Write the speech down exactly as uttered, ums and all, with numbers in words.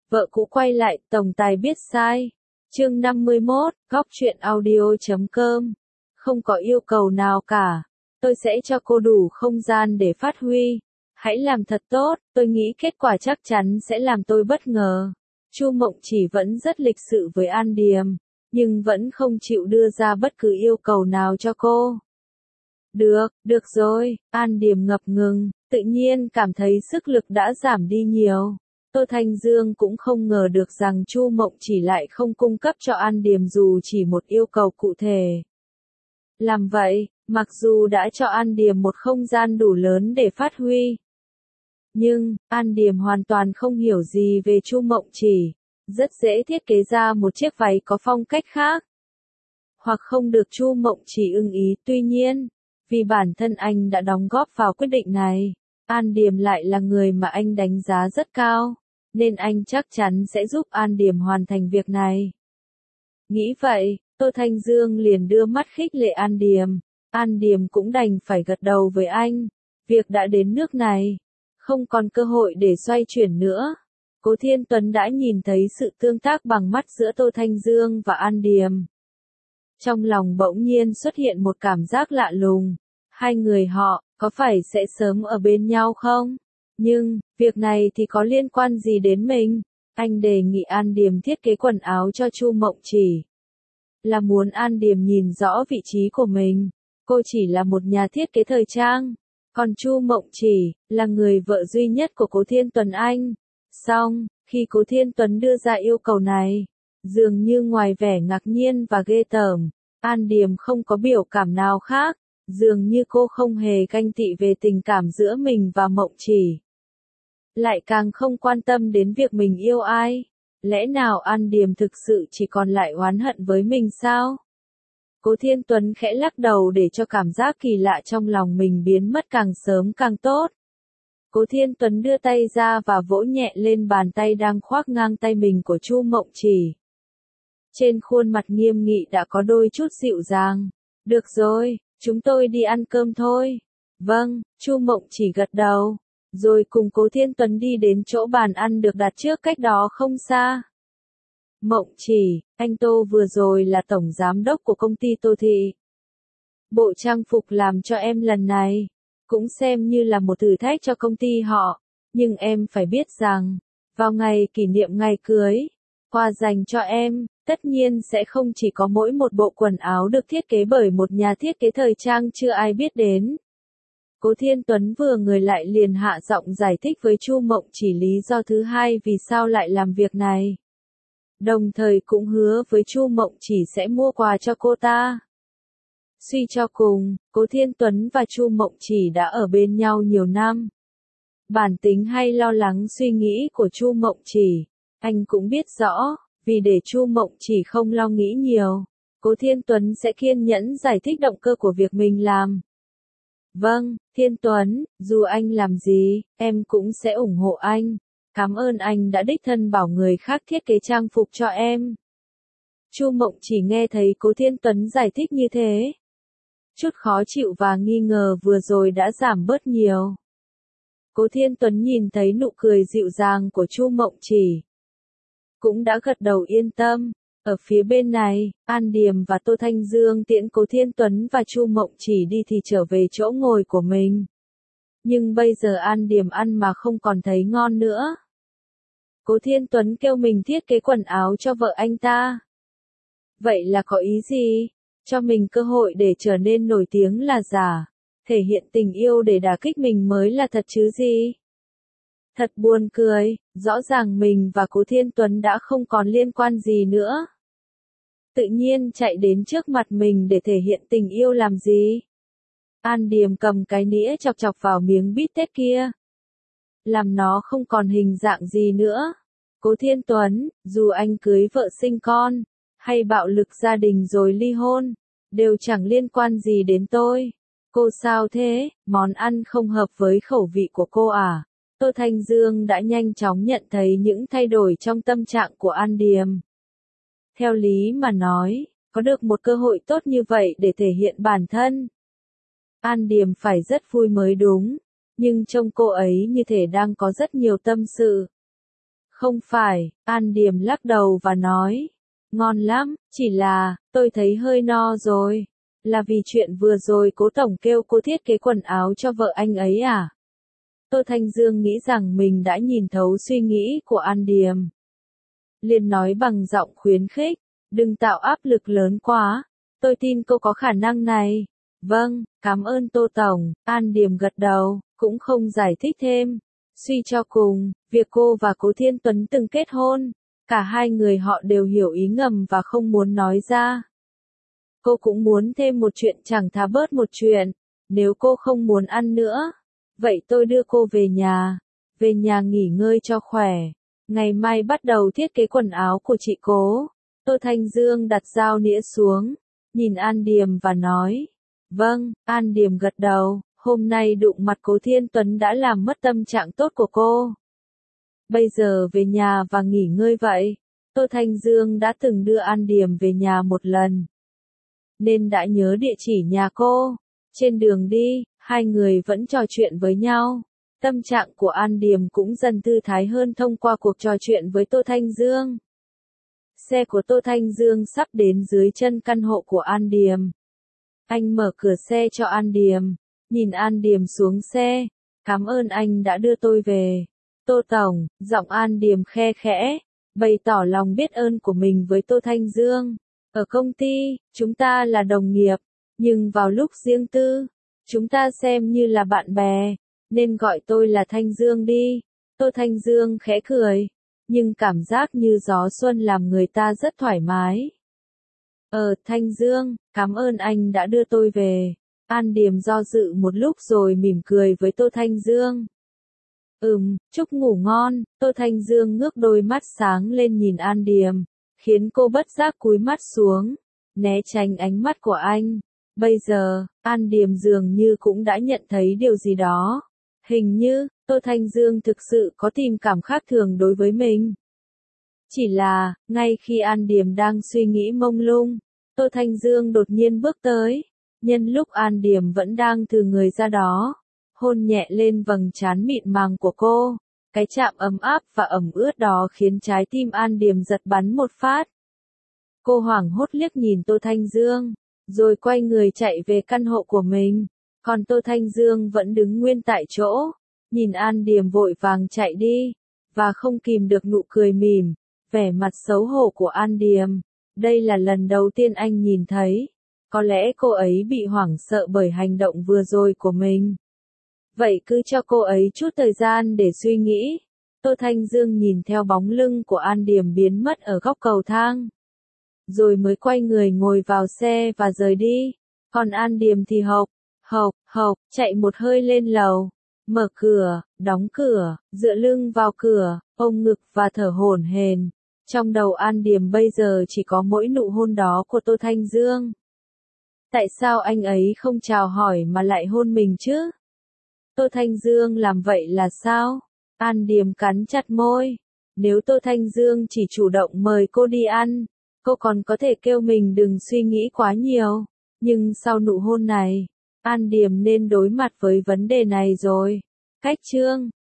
Vợ cũ quay lại, tổng tài biết sai. Chương năm mươi mốt, góc truyện audio chấm com. Không có yêu cầu nào cả. Tôi sẽ cho cô đủ không gian để phát huy. Hãy làm thật tốt, tôi nghĩ kết quả chắc chắn sẽ làm tôi bất ngờ. Chu Mộng Chỉ vẫn rất lịch sự với An Điềm, nhưng vẫn không chịu đưa ra bất cứ yêu cầu nào cho cô. Được, được rồi, An Điềm ngập ngừng, tự nhiên cảm thấy sức lực đã giảm đi nhiều. Tô Thanh Dương cũng không ngờ được rằng Chu Mộng Chỉ lại không cung cấp cho An Điềm dù chỉ một yêu cầu cụ thể. Làm vậy, mặc dù đã cho An Điềm một không gian đủ lớn để phát huy, nhưng An Điềm hoàn toàn không hiểu gì về Chu Mộng Chỉ, rất dễ thiết kế ra một chiếc váy có phong cách khác, hoặc không được Chu Mộng Chỉ ưng ý. Tuy nhiên, vì bản thân anh đã đóng góp vào quyết định này, An Điềm lại là người mà anh đánh giá rất cao, nên anh chắc chắn sẽ giúp An Điềm hoàn thành việc này. Nghĩ vậy, Tô Thanh Dương liền đưa mắt khích lệ An Điềm. An Điềm cũng đành phải gật đầu với anh. Việc đã đến nước này, không còn cơ hội để xoay chuyển nữa. Cố Thiên Tuấn đã nhìn thấy sự tương tác bằng mắt giữa Tô Thanh Dương và An Điềm. Trong lòng bỗng nhiên xuất hiện một cảm giác lạ lùng. Hai người họ, có phải sẽ sớm ở bên nhau không? Nhưng, việc này thì có liên quan gì đến mình? Anh đề nghị An Điềm thiết kế quần áo cho Chu Mộng Chỉ, là muốn An Điềm nhìn rõ vị trí của mình. Cô chỉ là một nhà thiết kế thời trang, còn Chu Mộng Chỉ là người vợ duy nhất của Cố Thiên Tuấn anh. Song, khi Cố Thiên Tuấn đưa ra yêu cầu này, dường như ngoài vẻ ngạc nhiên và ghê tởm, An Điềm không có biểu cảm nào khác, dường như cô không hề ganh tị về tình cảm giữa mình và Mộng Chỉ, lại càng không quan tâm đến việc mình yêu ai. Lẽ nào An Điềm thực sự chỉ còn lại oán hận với mình sao? Cố Thiên Tuấn khẽ lắc đầu để cho cảm giác kỳ lạ trong lòng mình biến mất càng sớm càng tốt. Cố Thiên Tuấn đưa tay ra và vỗ nhẹ lên bàn tay đang khoác ngang tay mình của Chu Mộng Chỉ. Trên khuôn mặt nghiêm nghị đã có đôi chút dịu dàng. Được rồi, chúng tôi đi ăn cơm thôi. Vâng, Chu Mộng Chỉ gật đầu, rồi cùng Cố Thiên Tuấn đi đến chỗ bàn ăn được đặt trước cách đó không xa. Mộng Chỉ, anh Tô vừa rồi là tổng giám đốc của công ty Tô Thị. Bộ trang phục làm cho em lần này, cũng xem như là một thử thách cho công ty họ, nhưng em phải biết rằng, vào ngày kỷ niệm ngày cưới, quà dành cho em, tất nhiên sẽ không chỉ có mỗi một bộ quần áo được thiết kế bởi một nhà thiết kế thời trang chưa ai biết đến. Cố Thiên Tuấn vừa người lại liền hạ giọng giải thích với Chu Mộng Chỉ lý do thứ hai vì sao lại làm việc này. Đồng thời cũng hứa với Chu Mộng Chỉ sẽ mua quà cho cô ta. Suy cho cùng, Cố Thiên Tuấn và Chu Mộng Chỉ đã ở bên nhau nhiều năm. Bản tính hay lo lắng suy nghĩ của Chu Mộng Chỉ, anh cũng biết rõ, vì để Chu Mộng Chỉ không lo nghĩ nhiều, Cố Thiên Tuấn sẽ kiên nhẫn giải thích động cơ của việc mình làm. Vâng, Thiên Tuấn, dù anh làm gì, em cũng sẽ ủng hộ anh. Cảm ơn anh đã đích thân bảo người khác thiết kế trang phục cho em. Chu Mộng Chỉ nghe thấy Cố Thiên Tuấn giải thích như thế, chút khó chịu và nghi ngờ vừa rồi đã giảm bớt nhiều. Cố Thiên Tuấn nhìn thấy nụ cười dịu dàng của Chu Mộng Chỉ, cũng đã gật đầu yên tâm. Ở phía bên này, An Điềm và Tô Thanh Dương tiễn Cố Thiên Tuấn và Chu Mộng Chỉ đi thì trở về chỗ ngồi của mình. Nhưng bây giờ An Điềm ăn mà không còn thấy ngon nữa. Cố Thiên Tuấn kêu mình thiết kế quần áo cho vợ anh ta. Vậy là có ý gì? Cho mình cơ hội để trở nên nổi tiếng là giả, thể hiện tình yêu để đả kích mình mới là thật chứ gì? Thật buồn cười, rõ ràng mình và Cố Thiên Tuấn đã không còn liên quan gì nữa. Tự nhiên chạy đến trước mặt mình để thể hiện tình yêu làm gì? An Điềm cầm cái nĩa chọc chọc vào miếng bít tết kia, làm nó không còn hình dạng gì nữa. Cố Thiên Tuấn, dù anh cưới vợ sinh con, hay bạo lực gia đình rồi ly hôn, đều chẳng liên quan gì đến tôi. Cô sao thế, món ăn không hợp với khẩu vị của cô à? Tô Thanh Dương đã nhanh chóng nhận thấy những thay đổi trong tâm trạng của An Điềm. Theo lý mà nói, có được một cơ hội tốt như vậy để thể hiện bản thân, An Điềm phải rất vui mới đúng, nhưng trông cô ấy như thể đang có rất nhiều tâm sự. Không phải, An Điềm lắc đầu và nói. Ngon lắm, chỉ là, tôi thấy hơi no rồi. Là vì chuyện vừa rồi Cố tổng kêu cô thiết kế quần áo cho vợ anh ấy à? Tô Thanh Dương nghĩ rằng mình đã nhìn thấu suy nghĩ của An Điềm. Liền nói bằng giọng khuyến khích, đừng tạo áp lực lớn quá, tôi tin cô có khả năng này. Vâng, cảm ơn Tô tổng, An Điềm gật đầu, cũng không giải thích thêm. Suy cho cùng, việc cô và Cố Thiên Tuấn từng kết hôn, cả hai người họ đều hiểu ý ngầm và không muốn nói ra. Cô cũng muốn thêm một chuyện chẳng thà bớt một chuyện, nếu cô không muốn ăn nữa, vậy tôi đưa cô về nhà, về nhà nghỉ ngơi cho khỏe, ngày mai bắt đầu thiết kế quần áo của chị Cố. Tô Thanh Dương đặt dao nĩa xuống, nhìn An Điềm và nói, vâng, An Điềm gật đầu, hôm nay đụng mặt Cố Thiên Tuấn đã làm mất tâm trạng tốt của cô. Bây giờ về nhà và nghỉ ngơi vậy. Tô Thanh Dương đã từng đưa An Điềm về nhà một lần, nên đã nhớ địa chỉ nhà cô. Trên đường đi, hai người vẫn trò chuyện với nhau. Tâm trạng của An Điềm cũng dần thư thái hơn thông qua cuộc trò chuyện với Tô Thanh Dương. Xe của Tô Thanh Dương sắp đến dưới chân căn hộ của An Điềm. Anh mở cửa xe cho An Điềm, nhìn An Điềm xuống xe. Cảm ơn anh đã đưa tôi về. Tô tổng, giọng An Điềm khe khẽ, bày tỏ lòng biết ơn của mình với Tô Thanh Dương. Ở công ty, chúng ta là đồng nghiệp, nhưng vào lúc riêng tư, chúng ta xem như là bạn bè, nên gọi tôi là Thanh Dương đi. Tô Thanh Dương khẽ cười, nhưng cảm giác như gió xuân làm người ta rất thoải mái. Ờ, Thanh Dương, cảm ơn anh đã đưa tôi về. An Điềm do dự một lúc rồi mỉm cười với Tô Thanh Dương. Ừm, chúc ngủ ngon. Tô Thanh Dương ngước đôi mắt sáng lên nhìn An Điềm, khiến cô bất giác cúi mắt xuống, né tránh ánh mắt của anh. Bây giờ, An Điềm dường như cũng đã nhận thấy điều gì đó. Hình như, Tô Thanh Dương thực sự có tình cảm khác thường đối với mình. Chỉ là, ngay khi An Điềm đang suy nghĩ mông lung, Tô Thanh Dương đột nhiên bước tới. Nhân lúc An Điềm vẫn đang thừ người ra đó, hôn nhẹ lên vầng trán mịn màng của cô. Cái chạm ấm áp và ẩm ướt đó khiến trái tim An Điềm giật bắn một phát. Cô hoảng hốt liếc nhìn Tô Thanh Dương, rồi quay người chạy về căn hộ của mình. Còn Tô Thanh Dương vẫn đứng nguyên tại chỗ, nhìn An Điềm vội vàng chạy đi, và không kìm được nụ cười mỉm, vẻ mặt xấu hổ của An Điềm. Đây là lần đầu tiên anh nhìn thấy. Có lẽ cô ấy bị hoảng sợ bởi hành động vừa rồi của mình. Vậy cứ cho cô ấy chút thời gian để suy nghĩ. Tô Thanh Dương nhìn theo bóng lưng của An Điềm biến mất ở góc cầu thang, rồi mới quay người ngồi vào xe và rời đi. Còn An Điềm thì hộc, hộc, hộc, chạy một hơi lên lầu, mở cửa, đóng cửa, dựa lưng vào cửa, ôm ngực và thở hổn hển. Trong đầu An Điềm bây giờ chỉ có mỗi nụ hôn đó của Tô Thanh Dương. Tại sao anh ấy không chào hỏi mà lại hôn mình chứ? Tô Thanh Dương làm vậy là sao? An Điềm cắn chặt môi. Nếu Tô Thanh Dương chỉ chủ động mời cô đi ăn, cô còn có thể kêu mình đừng suy nghĩ quá nhiều. Nhưng sau nụ hôn này, An Điềm nên đối mặt với vấn đề này rồi. Cách chương